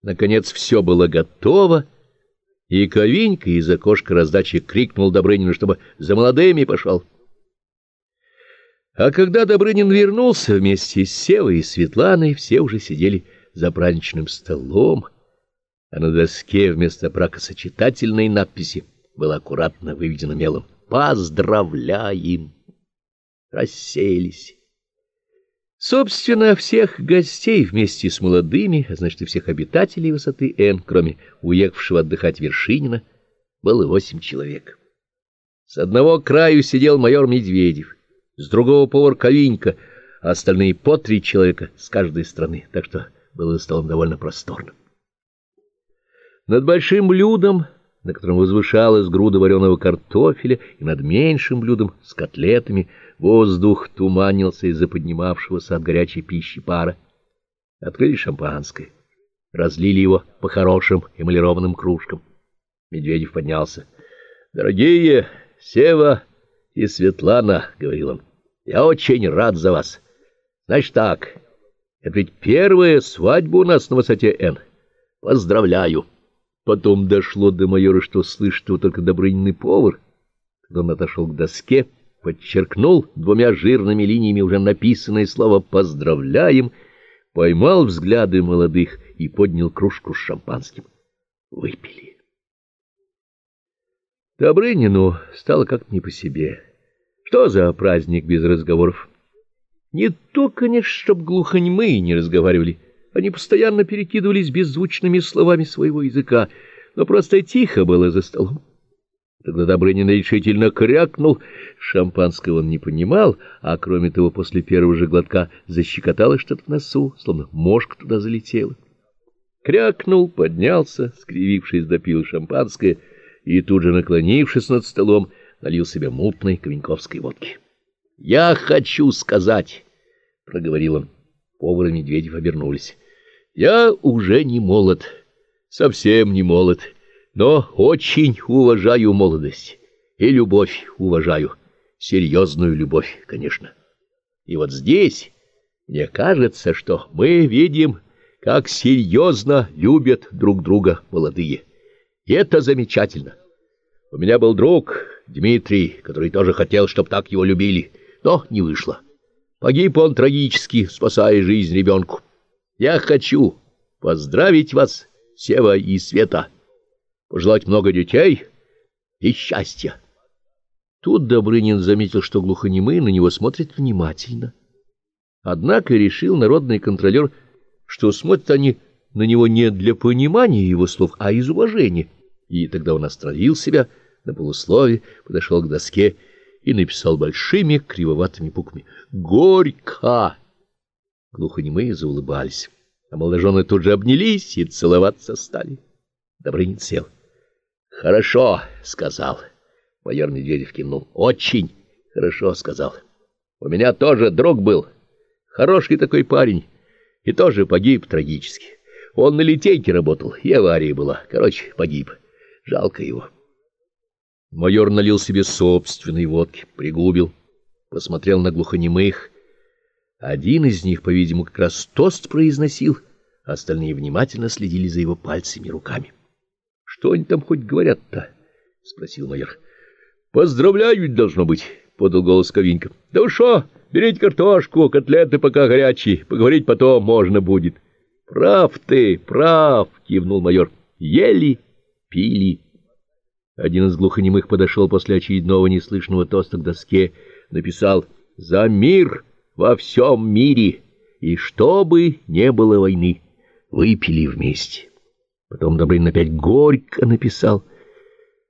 Наконец все было готово, и Ковенька из окошка раздачи крикнул Добрынину, чтобы за молодыми пошел. А когда Добрынин вернулся вместе с Севой и Светланой, все уже сидели за праздничным столом, а на доске вместо бракосочетательной надписи было аккуратно выведено мелом «Поздравляем!». Расселись. Собственно, всех гостей вместе с молодыми, а значит и всех обитателей высоты Н, кроме уехавшего отдыхать Вершинина, было 8 человек. С одного краю сидел майор Медведев, с другого повар Ковенька, а остальные по 3 человека с каждой стороны, так что было за столом довольно просторно. Над большим блюдом, на котором возвышалась груда вареного картофеля, и над меньшим блюдом с котлетами, воздух туманился из-за поднимавшегося от горячей пищи пара. Открыли шампанское, разлили его по хорошим эмалированным кружкам. Медведев поднялся. — Дорогие Сева и Светлана, — говорил он, — я очень рад за вас. Значит так, это ведь первая свадьба у нас на высоте Н. Поздравляю. Потом дошло до майора, что слышит его только Добрынин и повар. Когда он отошел к доске, подчеркнул 2 жирными линиями уже написанное слово «поздравляем», поймал взгляды молодых и поднял кружку с шампанским. Выпили. Добрынину стало как-то не по себе. Что за праздник без разговоров? Не то, конечно, чтоб глухонемые не разговаривали. Они постоянно перекидывались беззвучными словами своего языка, но просто тихо было за столом. Тогда Добрынин решительно крякнул. Шампанского он не понимал, а кроме того, после первого же глотка защекотало что-то в носу, словно мошка туда залетела. Крякнул, поднялся, скривившись, допил шампанское и тут же, наклонившись над столом, налил себе мутной ковеньковской водки. — Я хочу сказать, — проговорил он. Повар и Медведев обернулись. — Я уже не молод, совсем не молод, но очень уважаю молодость и любовь уважаю, серьезную любовь, конечно. И вот здесь мне кажется, что мы видим, как серьезно любят друг друга молодые. И это замечательно. У меня был друг Дмитрий, который тоже хотел, чтобы так его любили, но не вышло. Погиб он трагически, спасая жизнь ребенку. Я хочу поздравить вас, Сева и Света, пожелать много детей и счастья. Тут Добрынин заметил, что глухонемые на него смотрят внимательно. Однако решил народный контролер, что смотрят они на него не для понимания его слов, а из уважения. И тогда он остановил себя на полуслове, подошел к доске и написал большими кривоватыми буквами «Горько». Глухонемые заулыбались, а молодожены тут же обнялись и целоваться стали. Добрынин сел. — Хорошо, — сказал. Майор Медведев кивнул. — Очень хорошо, — сказал. — У меня тоже друг был. Хороший такой парень. И тоже погиб трагически. Он на литейке работал, и авария была. Короче, погиб. Жалко его. Майор налил себе собственной водки, пригубил, посмотрел на глухонемых. Один из них, по-видимому, как раз тост произносил, а остальные внимательно следили за его пальцами и руками. — Что они там хоть говорят-то? — спросил майор. — Поздравляют, должно быть, — подал голос Ковенька. — Да вы шо, берите картошку, котлеты пока горячие, поговорить потом можно будет. — Прав ты, прав, — кивнул майор. — Ели, пили. Один из глухонемых подошел после очередного неслышного тоста к доске, написал «За мир во всем мире, и чтобы не было войны». Выпили вместе. Потом Добрынин опять горько написал